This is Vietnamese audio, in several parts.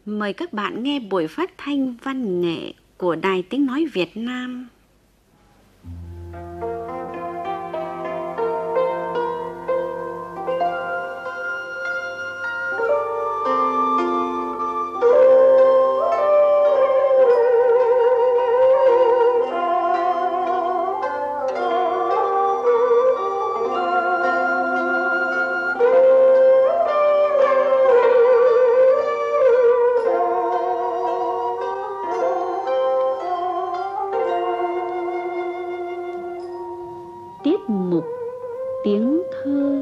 Mời các bạn nghe buổi phát thanh văn nghệ của Đài Tiếng Nói Việt Nam. Tiết mục tiếng thơ.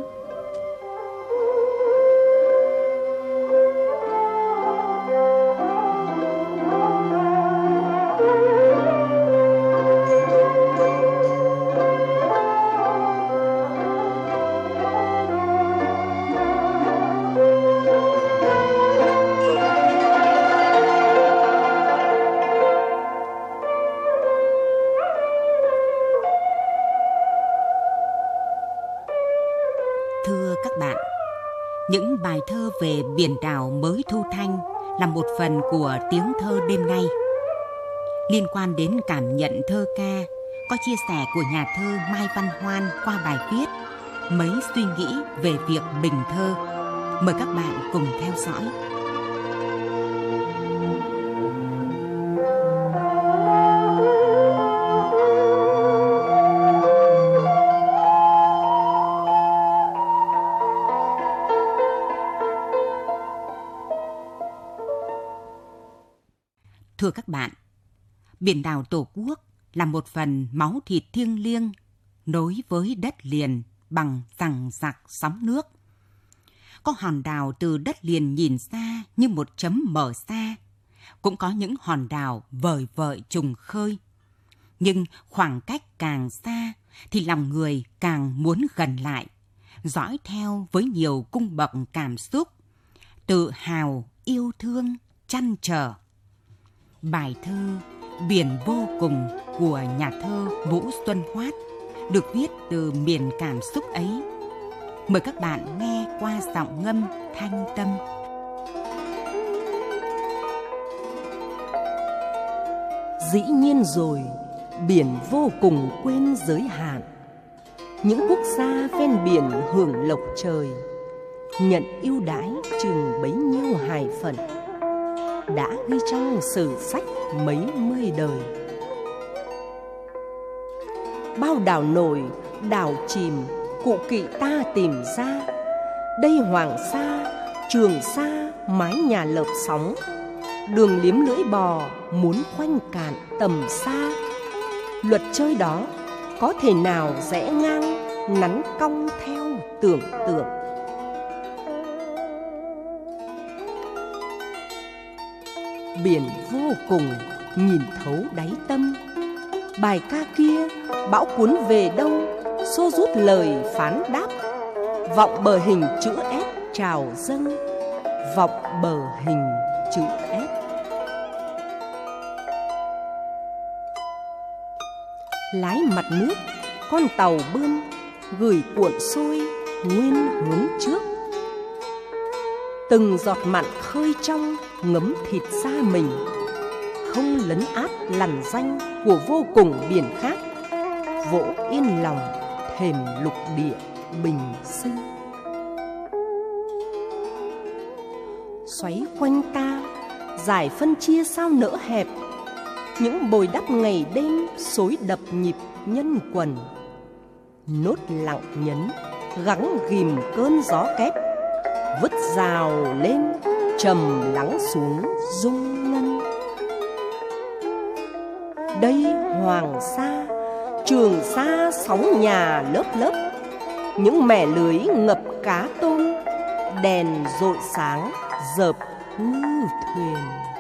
Thưa các bạn, những bài thơ về biển đảo mới thu thanh là một phần của tiếng thơ đêm nay. Liên quan đến cảm nhận thơ ca, có chia sẻ của nhà thơ Mai Văn Hoan qua bài viết Mấy suy nghĩ về việc bình thơ. Mời các bạn cùng theo dõi. Thưa các bạn, biển đảo Tổ quốc là một phần máu thịt thiêng liêng nối với đất liền bằng rằng giặc sóng nước. Có hòn đảo từ đất liền nhìn xa như một chấm mở xa, cũng có những hòn đảo vời vợi trùng khơi. Nhưng khoảng cách càng xa thì lòng người càng muốn gần lại, dõi theo với nhiều cung bậc cảm xúc, tự hào, yêu thương, trăn trở. Bài thơ Biển vô cùng của nhà thơ Vũ Xuân Hoát được viết từ miền cảm xúc ấy. Mời các bạn nghe qua giọng ngâm Thanh Tâm. Dĩ nhiên rồi, biển vô cùng quên giới hạn. Những quốc gia ven biển hưởng lộc trời, nhận ưu đãi chừng bấy nhiêu hài phận, đã ghi trong sử sách mấy mươi đời. Bao đảo nổi, đảo chìm, cụ kỵ ta tìm ra. Đây Hoàng Sa, Trường Sa, mái nhà lợp sóng. Đường liếm lưỡi bò, muốn khoanh cạn tầm xa. Luật chơi đó có thể nào rẽ ngang, nắn cong theo tưởng tượng. Biển vô cùng nhìn thấu đáy tâm. Bài ca kia bão cuốn về đâu, xô rút lời phán đáp. Vọng bờ hình chữ S trào dâng, vọng bờ hình chữ S. Lái mặt nước, con tàu bươn, gửi cuộn xôi nguyên hướng trước. Từng giọt mặn khơi trong, ngấm thịt da mình, không lấn át lằn danh của vô cùng biển khác, vỗ yên lòng thềm lục địa bình sinh. Xoáy quanh ta, giải phân chia sao nỡ hẹp, những bồi đắp ngày đêm xối đập nhịp nhân quần. Nốt lặng nhấn, gắng ghìm cơn gió kép, vứt rào lên, trầm lắng xuống rung ngân. Đây Hoàng Sa, Trường Sa sóng nhà lớp lớp, những mẻ lưới ngập cá tôm, đèn rọi sáng dợp ngư thuyền.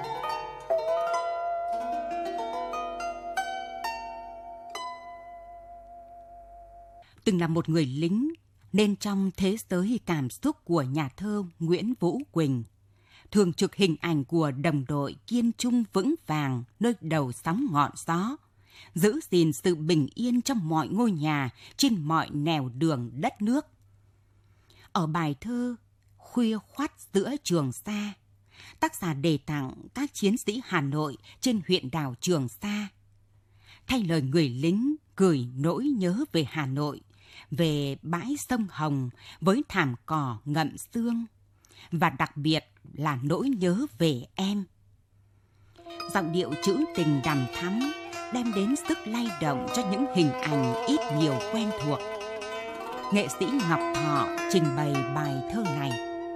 Từng là một người lính, nên trong thế giới cảm xúc của nhà thơ Nguyễn Vũ Quỳnh, thường trực hình ảnh của đồng đội kiên trung vững vàng nơi đầu sóng ngọn gió, giữ gìn sự bình yên trong mọi ngôi nhà, trên mọi nẻo đường đất nước. Ở bài thơ Khuya khoắt giữa Trường Sa, tác giả đề tặng các chiến sĩ Hà Nội trên huyện đảo Trường Sa. Thay lời người lính gửi nỗi nhớ về Hà Nội, về bãi sông Hồng với thảm cỏ ngậm sương, và đặc biệt là nỗi nhớ về em. Giọng điệu trữ tình đằm thắm đem đến sức lay động cho những hình ảnh ít nhiều quen thuộc. Nghệ sĩ Ngọc Thọ trình bày bài thơ này.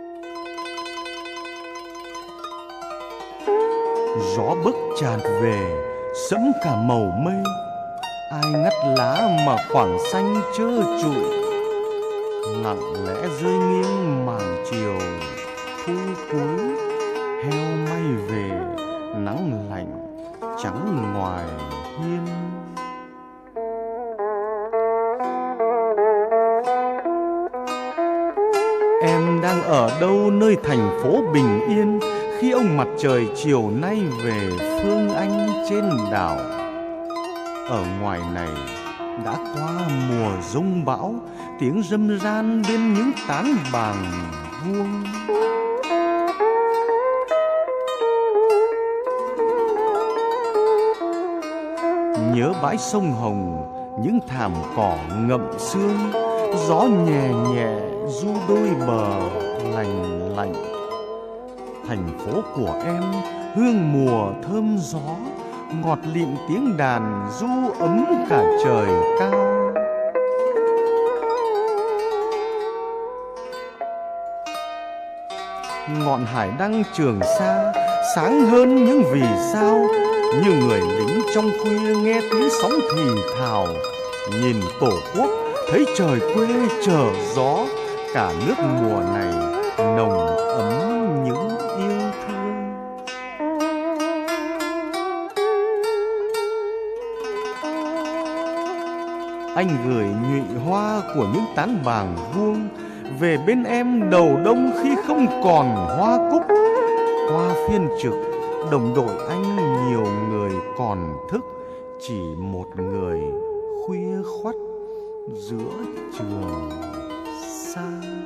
Gió bấc tràn về, sẫm cả màu mây. Ai ngắt lá mà khoảng xanh trơ trụi, lặng lẽ rơi nghiêng màn chiều thu cuối. Heo may về, nắng lạnh trắng ngoài hiên. Em đang ở đâu nơi thành phố bình yên, khi ông mặt trời chiều nay về phương Anh trên đảo? Ở ngoài này đã qua mùa giông bão, tiếng râm ran bên những tán bàng vuông. Nhớ bãi sông Hồng, những thảm cỏ ngậm sương, gió nhẹ nhẹ du đôi bờ lành lạnh. Thành phố của em hương mùa thơm gió, ngọt lịm tiếng đàn du ấm cả trời cao. Ngọn hải đăng Trường Sa sáng hơn những vì sao, như người lính trong khuya nghe tiếng sóng thì thào. Nhìn tổ quốc thấy trời quê chở gió, cả nước mùa này nồng ấm những yêu thương. Anh gửi nhụy hoa của những tán bàng vuông về bên em đầu đông khi không còn hoa cúc. Qua phiên trực, đồng đội anh nhiều người còn thức, chỉ một người khuya khoắt giữa Trường Sa.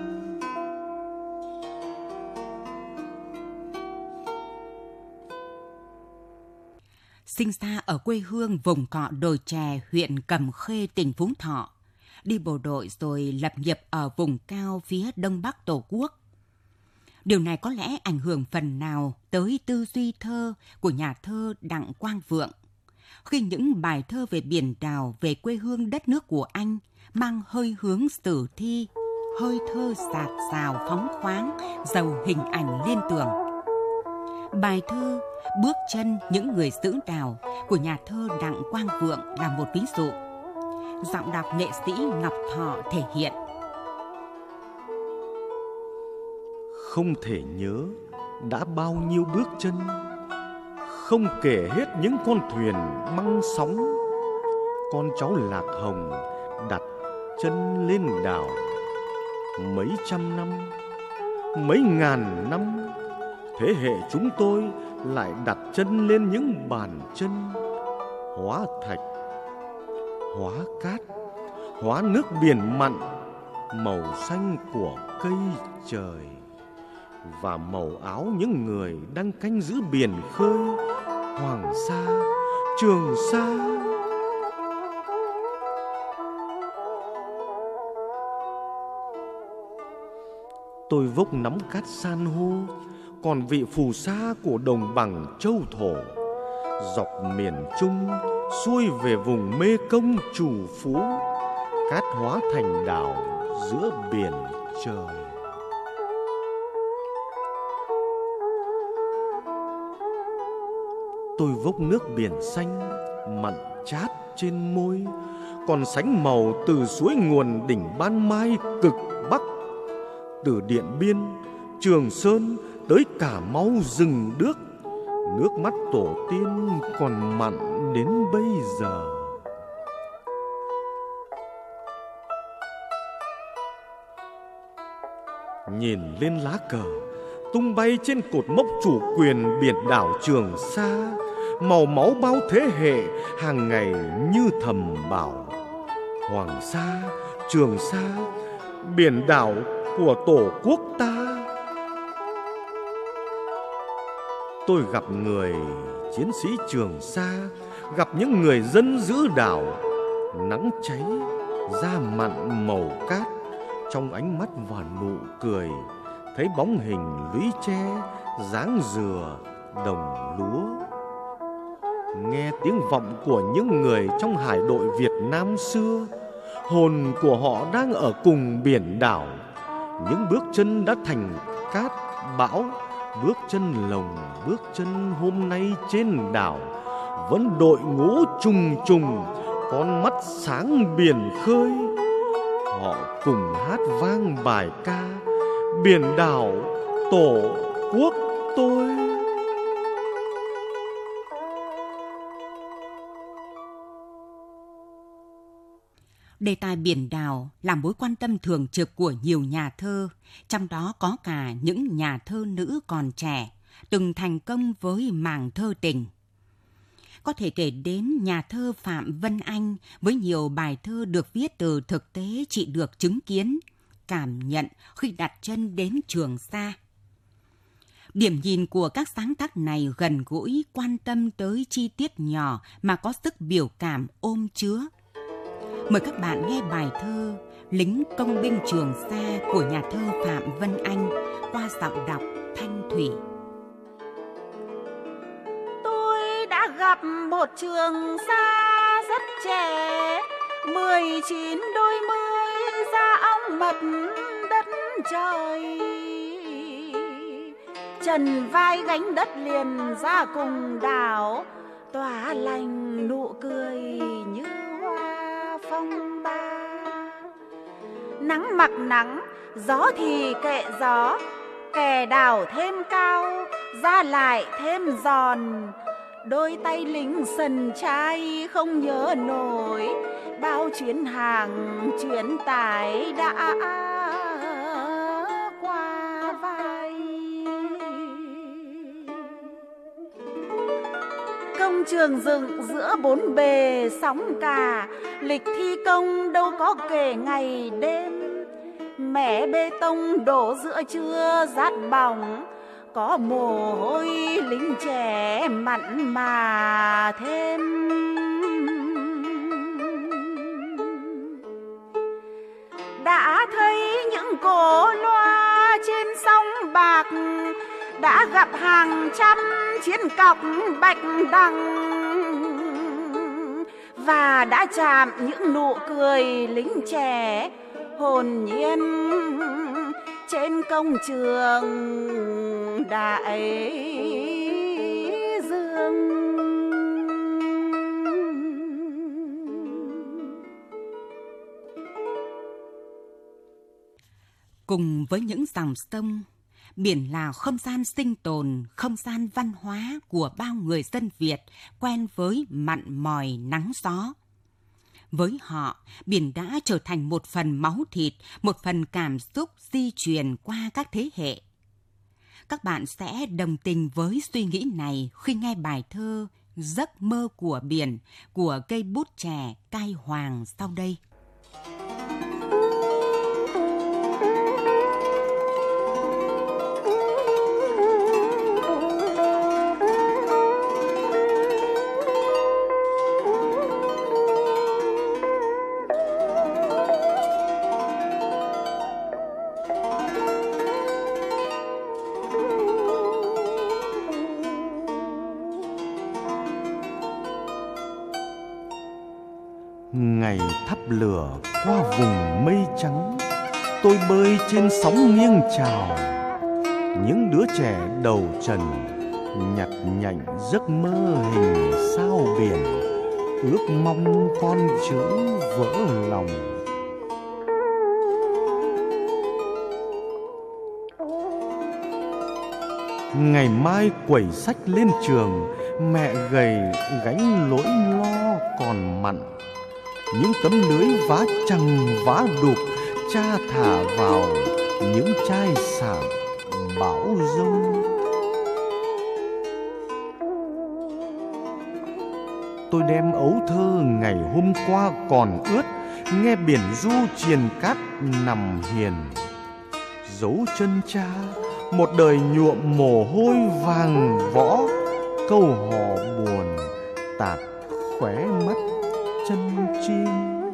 Sinh ra ở quê hương vùng cọ đồi chè, huyện Cẩm Khê, tỉnh Phú Thọ, đi bộ đội rồi lập nghiệp ở vùng cao phía đông bắc Tổ quốc. Điều này có lẽ ảnh hưởng phần nào tới tư duy thơ của nhà thơ Đặng Quang Vượng, khi những bài thơ về biển đảo, về quê hương đất nước của anh mang hơi hướng sử thi, hơi thơ dạt dào phóng khoáng, giàu hình ảnh liên tưởng. Bài thơ Bước chân những người giữ đảo của nhà thơ Đặng Quang Vượng là một ví dụ. Giọng đọc nghệ sĩ Ngọc Thọ thể hiện. Không thể nhớ đã bao nhiêu bước chân, không kể hết những con thuyền măng sóng. Con cháu Lạc Hồng đặt chân lên đảo, mấy trăm năm, mấy ngàn năm, thế hệ chúng tôi lại đặt chân lên những bàn chân hóa thạch, hóa cát, hóa nước biển mặn, màu xanh của cây trời và màu áo những người đang canh giữ biển khơi, Hoàng Sa, Trường Sa. Tôi vốc nắm cát san hô, còn vị phù sa của đồng bằng châu thổ, dọc miền Trung xuôi về vùng Mê Công Trù Phú, cát hóa thành đảo giữa biển trời. Tôi vốc nước biển xanh mặn chát trên môi, còn sánh màu từ suối nguồn đỉnh Ban Mai cực Bắc, từ Điện Biên, Trường Sơn tới Cà Mau rừng đước, nước mắt tổ tiên còn mặn đến bây giờ. Nhìn lên lá cờ tung bay trên cột mốc chủ quyền biển đảo Trường Sa, màu máu bao thế hệ hàng ngày như thầm bảo: Hoàng Sa, Trường Sa, biển đảo của Tổ quốc ta. tôi gặp người chiến sĩ Trường Sa, gặp những người dân giữ đảo. Nắng cháy, da mặn màu cát, trong ánh mắt và nụ cười thấy bóng hình lũy tre, dáng dừa, đồng lúa. Nghe tiếng vọng của những người trong hải đội Việt Nam xưa, hồn của họ đang ở cùng biển đảo. Những bước chân đã thành cát bão, bước chân lồng, bước chân hôm nay trên đảo vẫn đội ngũ trùng trùng, con mắt sáng biển khơi. Họ cùng hát vang bài ca biển đảo tổ quốc tôi. Đề tài biển đảo là mối quan tâm thường trực của nhiều nhà thơ, trong đó có cả những nhà thơ nữ còn trẻ, từng thành công với màng thơ tình. Có thể kể đến nhà thơ Phạm Vân Anh với nhiều bài thơ được viết từ thực tế chị được chứng kiến, cảm nhận khi đặt chân đến Trường Sa. Điểm nhìn của các sáng tác này gần gũi, quan tâm tới chi tiết nhỏ mà có sức biểu cảm ôm chứa. Mời các bạn nghe bài thơ Lính công binh Trường Sa của nhà thơ Phạm Vân Anh qua giọng đọc Thanh Thủy. Tôi đã gặp một Trường Sa rất trẻ, 19 đôi mươi da ong mật đất trời. Trần vai gánh đất liền ra cùng đảo, tỏa lành nụ cười như hoa phong ba. Nắng mặc nắng, gió thì kệ gió, kẻ đảo thêm cao, da lại thêm giòn. Đôi tay lính sần trai không nhớ nổi bao chuyến hàng chuyến tải đã qua vai. Công trường dựng giữa bốn bề sóng cả, lịch thi công đâu có kể ngày đêm. Mẻ bê tông đổ giữa trưa rát bỏng, có mồ hôi lính trẻ mặn mà thêm. Đã thấy những cổ loa trên sông bạc, đã gặp hàng trăm chiến cọc bạch đằng, và đã chạm những nụ cười lính trẻ hồn nhiên trên công trường đại dương. Cùng với những dòng sông, biển là không gian sinh tồn, không gian văn hóa của bao người dân Việt quen với mặn mòi nắng gió. Với họ, biển đã trở thành một phần máu thịt, một phần cảm xúc di truyền qua các thế hệ. Các bạn sẽ đồng tình với suy nghĩ này khi nghe bài thơ Giấc mơ của biển của cây bút trẻ Cai Hoàng sau đây. Ngày thắp lửa qua vùng mây trắng, tôi bơi trên sóng nghiêng trào. Những đứa trẻ đầu trần nhặt nhạnh giấc mơ hình sao biển, ước mong con chữ vỡ lòng. Ngày mai quẩy sách lên trường, mẹ gầy gánh nỗi lo còn mặn. Những tấm lưới vá chằng vá đục, cha thả vào những chai sảng bão giông. Tôi đem ấu thơ ngày hôm qua còn ướt, nghe biển du triền cát nằm hiền. Dấu chân cha một đời nhuộm mồ hôi vàng võ, câu hò buồn tạt khóe mắt chân chim.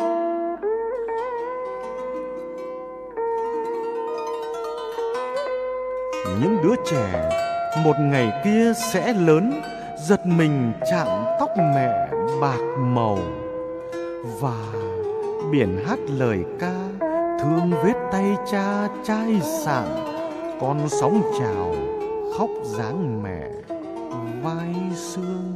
Những đứa trẻ một ngày kia sẽ lớn, giật mình chạm tóc mẹ bạc màu, và biển hát lời ca thương vết tay cha chai sạn. Con sóng trào khóc dáng mẹ vai xương.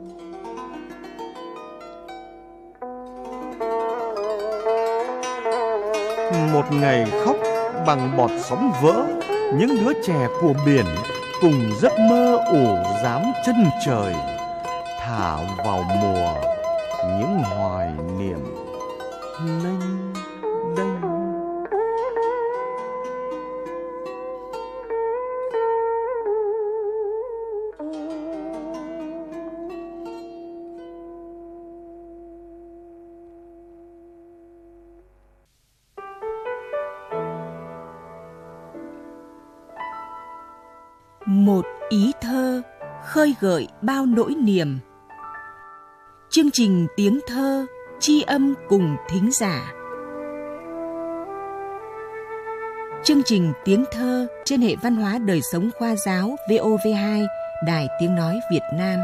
Một ngày khóc bằng bọt sóng vỡ, những đứa trẻ của biển cùng giấc mơ ủ dám chân trời, thả vào mùa những hoài niệm lênh đênh. Một ý thơ khơi gợi bao nỗi niềm. Chương trình tiếng thơ tri âm cùng thính giả. Chương trình tiếng thơ trên hệ văn hóa đời sống khoa giáo VOV2, Đài Tiếng Nói Việt Nam.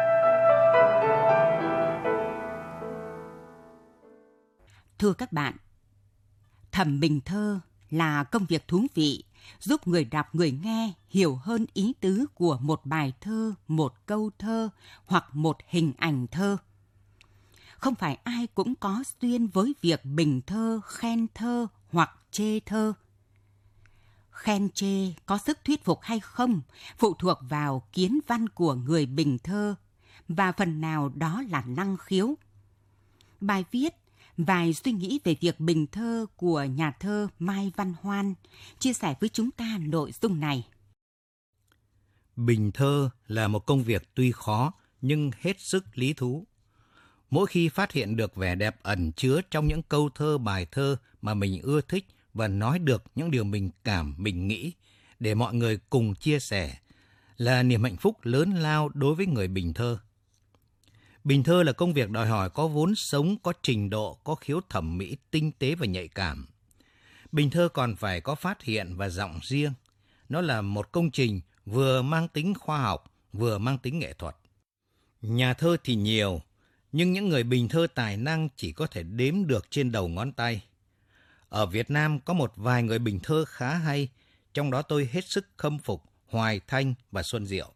Thưa các bạn, thẩm bình thơ là công việc thú vị, giúp người đọc người nghe hiểu hơn ý tứ của một bài thơ, một câu thơ hoặc một hình ảnh thơ. Không phải ai cũng có duyên với việc bình thơ, khen thơ hoặc chê thơ. Khen chê có sức thuyết phục hay không phụ thuộc vào kiến văn của người bình thơ và phần nào đó là năng khiếu. Bài viết vài suy nghĩ về việc bình thơ của nhà thơ Mai Văn Hoan chia sẻ với chúng ta nội dung này. Bình thơ là một công việc tuy khó nhưng hết sức lý thú. Mỗi khi phát hiện được vẻ đẹp ẩn chứa trong những câu thơ, bài thơ mà mình ưa thích và nói được những điều mình cảm, mình nghĩ để mọi người cùng chia sẻ là niềm hạnh phúc lớn lao đối với người bình thơ. Bình thơ là công việc đòi hỏi có vốn sống, có trình độ, có khiếu thẩm mỹ tinh tế và nhạy cảm. Bình thơ còn phải có phát hiện và giọng riêng. Nó là một công trình vừa mang tính khoa học, vừa mang tính nghệ thuật. Nhà thơ thì nhiều, nhưng những người bình thơ tài năng chỉ có thể đếm được trên đầu ngón tay. Ở Việt Nam có một vài người bình thơ khá hay, trong đó tôi hết sức khâm phục Hoài Thanh và Xuân Diệu.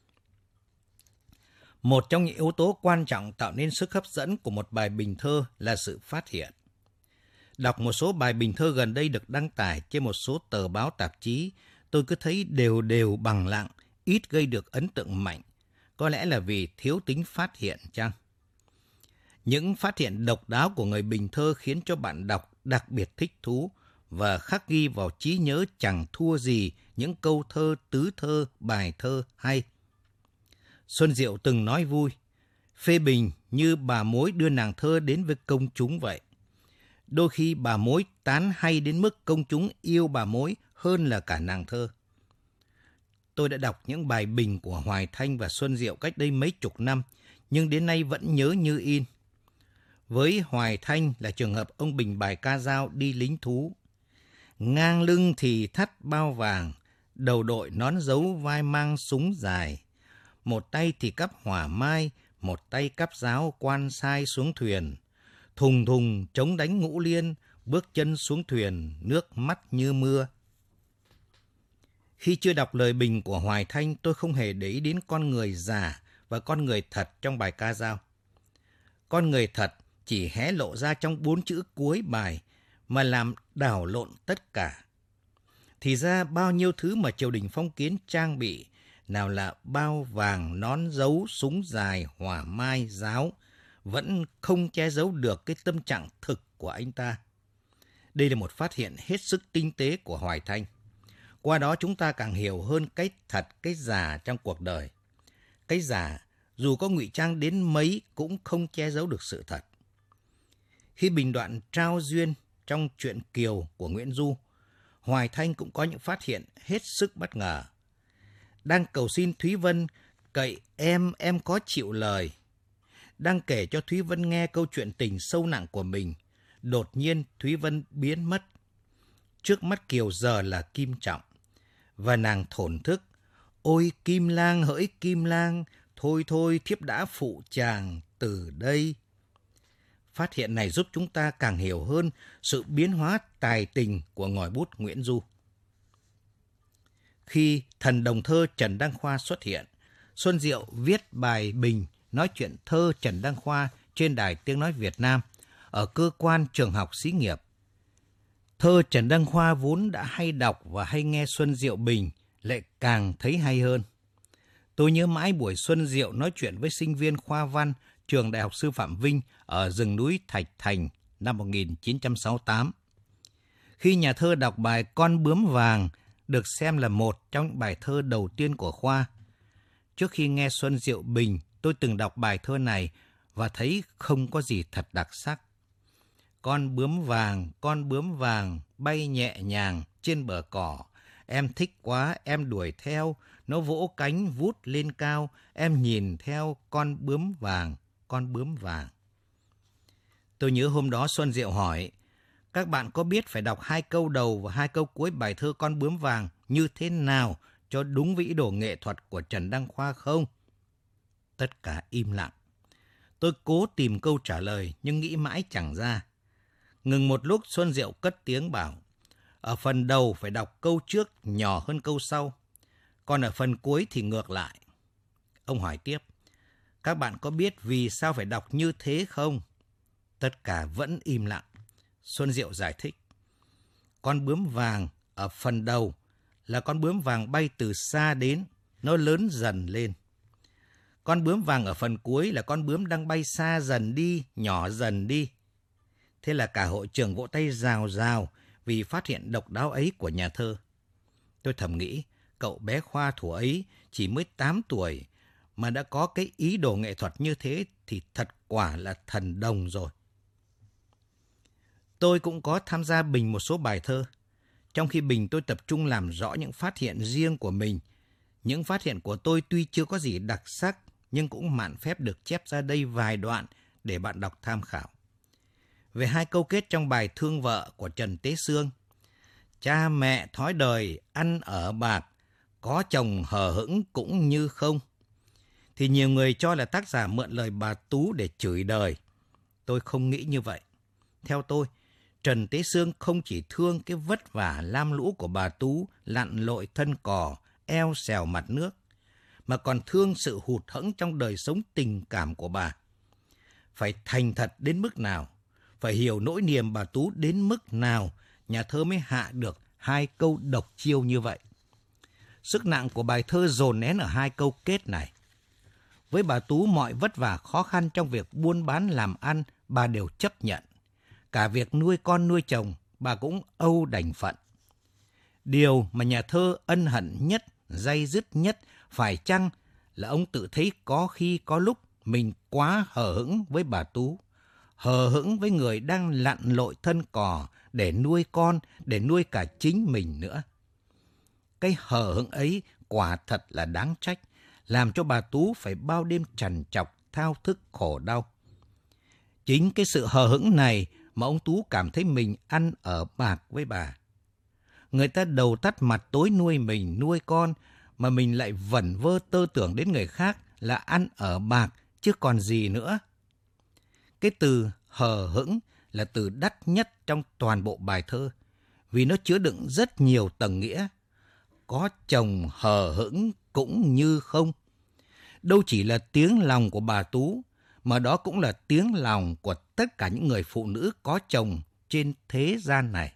Một trong những yếu tố quan trọng tạo nên sức hấp dẫn của một bài bình thơ là sự phát hiện. Đọc một số bài bình thơ gần đây được đăng tải trên một số tờ báo tạp chí, tôi cứ thấy đều đều bằng lặng, ít gây được ấn tượng mạnh. Có lẽ là vì thiếu tính phát hiện chăng? Những phát hiện độc đáo của người bình thơ khiến cho bạn đọc đặc biệt thích thú và khắc ghi vào trí nhớ chẳng thua gì những câu thơ, tứ thơ, bài thơ hay. Xuân Diệu từng nói vui, phê bình như bà mối đưa nàng thơ đến với công chúng vậy. Đôi khi bà mối tán hay đến mức công chúng yêu bà mối hơn là cả nàng thơ. Tôi đã đọc những bài bình của Hoài Thanh và Xuân Diệu cách đây mấy chục năm, nhưng đến nay vẫn nhớ như in. Với Hoài Thanh là trường hợp ông bình bài ca dao đi lính thú. Ngang lưng thì thắt bao vàng, đầu đội nón dấu vai mang súng dài. Một tay thì cắp hỏa mai, một tay cắp giáo quan sai xuống thuyền. Thùng thùng chống đánh ngũ liên, bước chân xuống thuyền, nước mắt như mưa. Khi chưa đọc lời bình của Hoài Thanh, tôi không hề để ý đến con người giả và con người thật trong bài ca dao. Con người thật chỉ hé lộ ra trong 4 chữ cuối bài mà làm đảo lộn tất cả. Thì ra bao nhiêu thứ mà triều đình phong kiến trang bị, nào là bao vàng, nón dấu, súng dài, hỏa mai, giáo, vẫn không che giấu được cái tâm trạng thực của anh ta. Đây là một phát hiện hết sức tinh tế của Hoài Thanh. Qua đó chúng ta càng hiểu hơn cái thật, cái giả trong cuộc đời. Cái giả, dù có ngụy trang đến mấy cũng không che giấu được sự thật. Khi bình đoạn trao duyên trong truyện Kiều của Nguyễn Du, Hoài Thanh cũng có những phát hiện hết sức bất ngờ. Đang cầu xin Thúy Vân cậy em có chịu lời. Đang kể cho Thúy Vân nghe câu chuyện tình sâu nặng của mình, đột nhiên Thúy Vân biến mất. Trước mắt Kiều giờ là Kim Trọng, và nàng thổn thức: ôi Kim Lang hỡi Kim Lang, thôi thiếp đã phụ chàng từ đây. Phát hiện này giúp chúng ta càng hiểu hơn sự biến hóa tài tình của ngòi bút Nguyễn Du. Khi thần đồng thơ Trần Đăng Khoa xuất hiện, Xuân Diệu viết bài bình nói chuyện thơ Trần Đăng Khoa trên Đài Tiếng Nói Việt Nam ở cơ quan trường học xí nghiệp. Thơ Trần Đăng Khoa vốn đã hay đọc và hay nghe Xuân Diệu bình lại càng thấy hay hơn. Tôi nhớ mãi buổi Xuân Diệu nói chuyện với sinh viên khoa văn trường Đại học Sư phạm Vinh ở rừng núi Thạch Thành năm 1968. Khi nhà thơ đọc bài Con bướm vàng, được xem là một trong những bài thơ đầu tiên của Khoa. Trước khi nghe Xuân Diệu bình, tôi từng đọc bài thơ này và thấy không có gì thật đặc sắc. Con bướm vàng, bay nhẹ nhàng trên bờ cỏ. Em thích quá, em đuổi theo, nó vỗ cánh vút lên cao, em nhìn theo con bướm vàng, con bướm vàng. Tôi nhớ hôm đó Xuân Diệu hỏi, các bạn có biết phải đọc 2 câu đầu và 2 câu cuối bài thơ Con bướm vàng như thế nào cho đúng với ý đồ nghệ thuật của Trần Đăng Khoa không? Tất cả im lặng. Tôi cố tìm câu trả lời nhưng nghĩ mãi chẳng ra. Ngừng một lúc, Xuân Diệu cất tiếng bảo, ở phần đầu phải đọc câu trước nhỏ hơn câu sau, còn ở phần cuối thì ngược lại. Ông hỏi tiếp, các bạn có biết vì sao phải đọc như thế không? Tất cả vẫn im lặng. Xuân Diệu giải thích, con bướm vàng ở phần đầu là con bướm vàng bay từ xa đến, nó lớn dần lên. Con bướm vàng ở phần cuối là con bướm đang bay xa dần đi, nhỏ dần đi. Thế là cả hội trường vỗ tay rào rào vì phát hiện độc đáo ấy của nhà thơ. Tôi thầm nghĩ, cậu bé Khoa thuở ấy chỉ mới 8 tuổi mà đã có cái ý đồ nghệ thuật như thế thì thật quả là thần đồng rồi. Tôi cũng có tham gia bình một số bài thơ. Trong khi bình tôi tập trung làm rõ những phát hiện riêng của mình. Những phát hiện của tôi tuy chưa có gì đặc sắc nhưng cũng mạn phép được chép ra đây vài đoạn để bạn đọc tham khảo. Về 2 câu kết trong bài Thương Vợ của Trần Tế Xương. Cha mẹ thói đời ăn ở bạc, có chồng hờ hững cũng như không. Thì nhiều người cho là tác giả mượn lời bà Tú để chửi đời. Tôi không nghĩ như vậy. Theo tôi, Trần Tế Xương không chỉ thương cái vất vả lam lũ của bà Tú lặn lội thân cò, eo xèo mặt nước, mà còn thương sự hụt hẫng trong đời sống tình cảm của bà. Phải thành thật đến mức nào, phải hiểu nỗi niềm bà Tú đến mức nào, nhà thơ mới hạ được 2 câu độc chiêu như vậy. Sức nặng của bài thơ dồn nén ở 2 câu kết này. Với bà Tú, mọi vất vả khó khăn trong việc buôn bán làm ăn, bà đều chấp nhận. Cả việc nuôi con nuôi chồng, bà cũng âu đành phận. Điều mà nhà thơ ân hận nhất, day dứt nhất, phải chăng là ông tự thấy có khi có lúc mình quá hờ hững với bà Tú, hờ hững với người đang lặn lội thân cò để nuôi con, để nuôi cả chính mình nữa. Cái hờ hững ấy quả thật là đáng trách, làm cho bà Tú phải bao đêm trằn trọc, thao thức khổ đau. Chính cái sự hờ hững này mà ông Tú cảm thấy mình ăn ở bạc với bà. Người ta đầu tắt mặt tối nuôi mình, nuôi con, mà mình lại vẩn vơ tơ tưởng đến người khác là ăn ở bạc, chứ còn gì nữa. Cái từ hờ hững là từ đắt nhất trong toàn bộ bài thơ, vì nó chứa đựng rất nhiều tầng nghĩa. Có chồng hờ hững cũng như không. Đâu chỉ là tiếng lòng của bà Tú, mà đó cũng là tiếng lòng của tất cả những người phụ nữ có chồng trên thế gian này.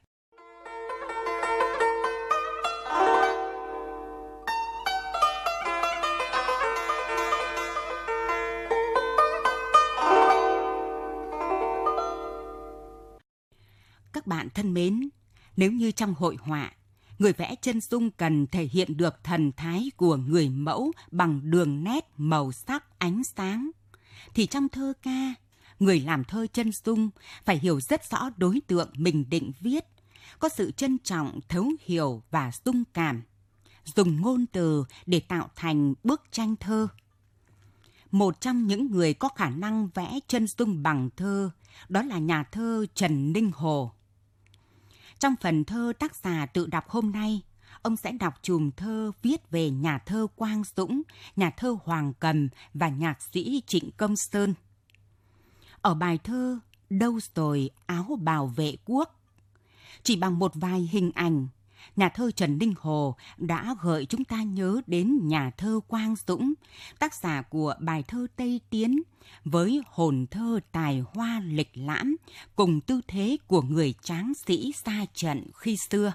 Các bạn thân mến, nếu như trong hội họa, người vẽ chân dung cần thể hiện được thần thái của người mẫu bằng đường nét, màu sắc, ánh sáng, thì trong thơ ca, người làm thơ chân dung phải hiểu rất rõ đối tượng mình định viết, có sự trân trọng, thấu hiểu và dung cảm, dùng ngôn từ để tạo thành bức tranh thơ. Một trong những người có khả năng vẽ chân dung bằng thơ, đó là nhà thơ Trần Ninh Hồ. Trong phần thơ tác giả tự đọc hôm nay, ông sẽ đọc chùm thơ viết về nhà thơ Quang Dũng, nhà thơ Hoàng Cầm và nhạc sĩ Trịnh Công Sơn. Ở bài thơ Đâu rồi áo bào vệ quốc, chỉ bằng một vài hình ảnh, nhà thơ Trần Ninh Hồ đã gợi chúng ta nhớ đến nhà thơ Quang Dũng, tác giả của bài thơ Tây Tiến, với hồn thơ tài hoa lịch lãm cùng tư thế của người tráng sĩ ra trận khi xưa.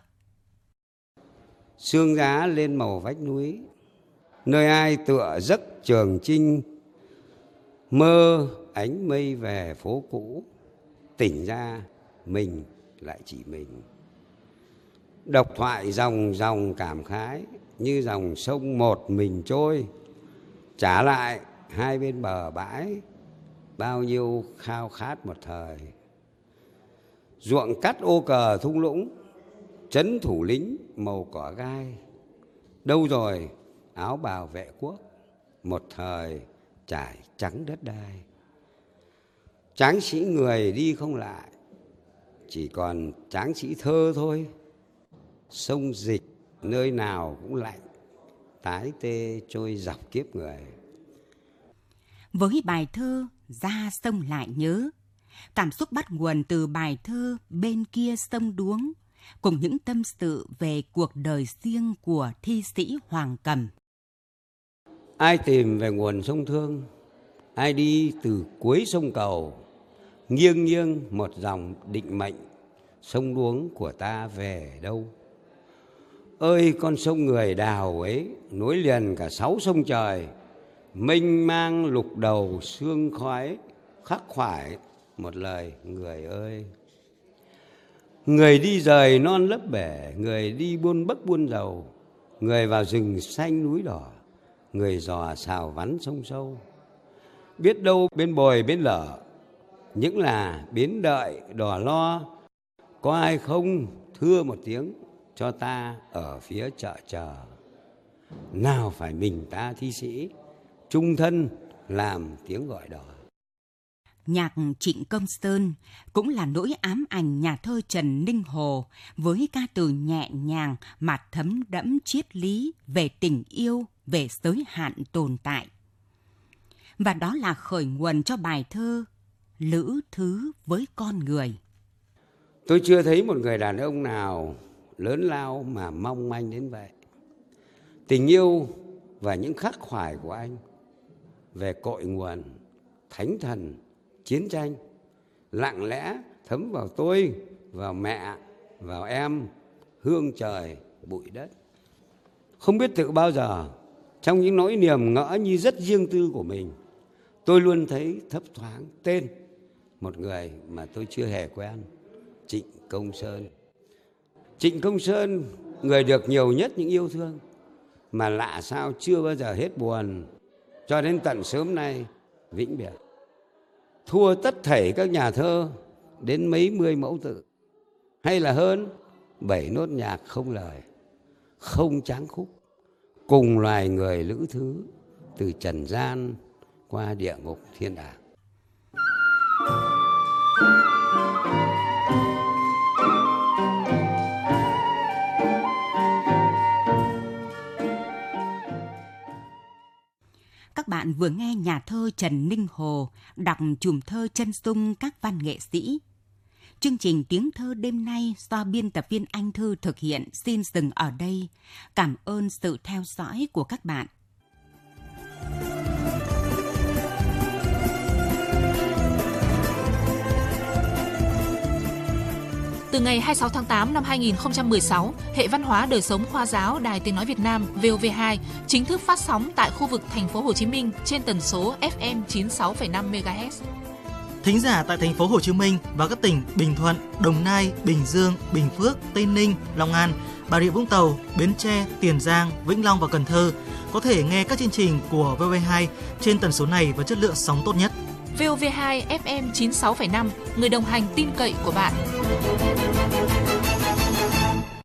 Sương giá lên màu vách núi, nơi ai tựa giấc Trường Chinh, mơ ánh mây về phố cũ, tỉnh ra mình lại chỉ mình. Độc thoại dòng dòng cảm khái, như dòng sông một mình trôi, trả lại hai bên bờ bãi bao nhiêu khao khát một thời. Ruộng cắt ô cờ thung lũng, trấn thủ lĩnh màu cỏ gai. Đâu rồi áo bào vệ quốc, một thời trải trắng đất đai. Tráng sĩ người đi không lại, chỉ còn tráng sĩ thơ thôi. Sông dịch nơi nào cũng lạnh, tái tê trôi dọc kiếp người. Với bài thơ Ra sông lại nhớ, cảm xúc bắt nguồn từ bài thơ Bên kia sông Đuống, cùng những tâm sự về cuộc đời riêng của thi sĩ Hoàng Cầm. Ai tìm về nguồn sông Thương, ai đi từ cuối sông Cầu, nghiêng nghiêng một dòng định mệnh, sông Đuống của ta về đâu. Ơi con sông người đào ấy, nối liền cả 6 sông trời, mênh mang lục đầu sương khói, khắc khoải một lời người ơi. Người đi rời non lấp bể, người đi buôn bấc buôn dầu, người vào rừng xanh núi đỏ, người dò xào vắn sông sâu. Biết đâu bên bồi bên lở, những là bến đợi đò lo, có ai không thưa một tiếng cho ta ở phía chợ chờ. Nào phải mình ta thi sĩ, trung thân làm tiếng gọi đỏ. Nhạc Trịnh Công Sơn cũng là nỗi ám ảnh nhà thơ Trần Ninh Hồ, với ca từ nhẹ nhàng mà thấm đẫm triết lý về tình yêu, về giới hạn tồn tại. Và đó là khởi nguồn cho bài thơ Lữ thứ với con người. Tôi chưa thấy một người đàn ông nào lớn lao mà mong manh đến vậy. Tình yêu và những khắc khoải của anh về cội nguồn, thánh thần, chiến tranh lặng lẽ thấm vào tôi, vào mẹ, vào em, hương trời, bụi đất. Không biết từ bao giờ, trong những nỗi niềm ngỡ như rất riêng tư của mình, tôi luôn thấy thấp thoáng tên một người mà tôi chưa hề quen, Trịnh Công Sơn. Trịnh Công Sơn, người được nhiều nhất những yêu thương, mà lạ sao chưa bao giờ hết buồn, cho đến tận sớm nay vĩnh biệt. Thua tất thảy các nhà thơ đến mấy mươi mẫu tự, hay là hơn 7 nốt nhạc không lời, không tráng khúc, cùng loài người lữ thứ từ trần gian qua địa ngục thiên đàng. Các bạn vừa nghe nhà thơ Trần Ninh Hồ đọc chùm thơ chân dung các văn nghệ sĩ. Chương trình Tiếng Thơ đêm nay do biên tập viên Anh Thư thực hiện xin dừng ở đây. Cảm ơn sự theo dõi của các bạn. Từ ngày 26 tháng 8 năm 2016, hệ văn hóa đời sống Khoa giáo Đài Tiếng nói Việt Nam VOV2 chính thức phát sóng tại khu vực thành phố Hồ Chí Minh trên tần số FM 96,5 MHz. Thính giả tại thành phố Hồ Chí Minh và các tỉnh Bình Thuận, Đồng Nai, Bình Dương, Bình Phước, Tây Ninh, Long An, Bà Rịa Vũng Tàu, Bến Tre, Tiền Giang, Vĩnh Long và Cần Thơ có thể nghe các chương trình của VOV2 trên tần số này với chất lượng sóng tốt nhất. VOV2 FM 96,5, người đồng hành tin cậy của bạn.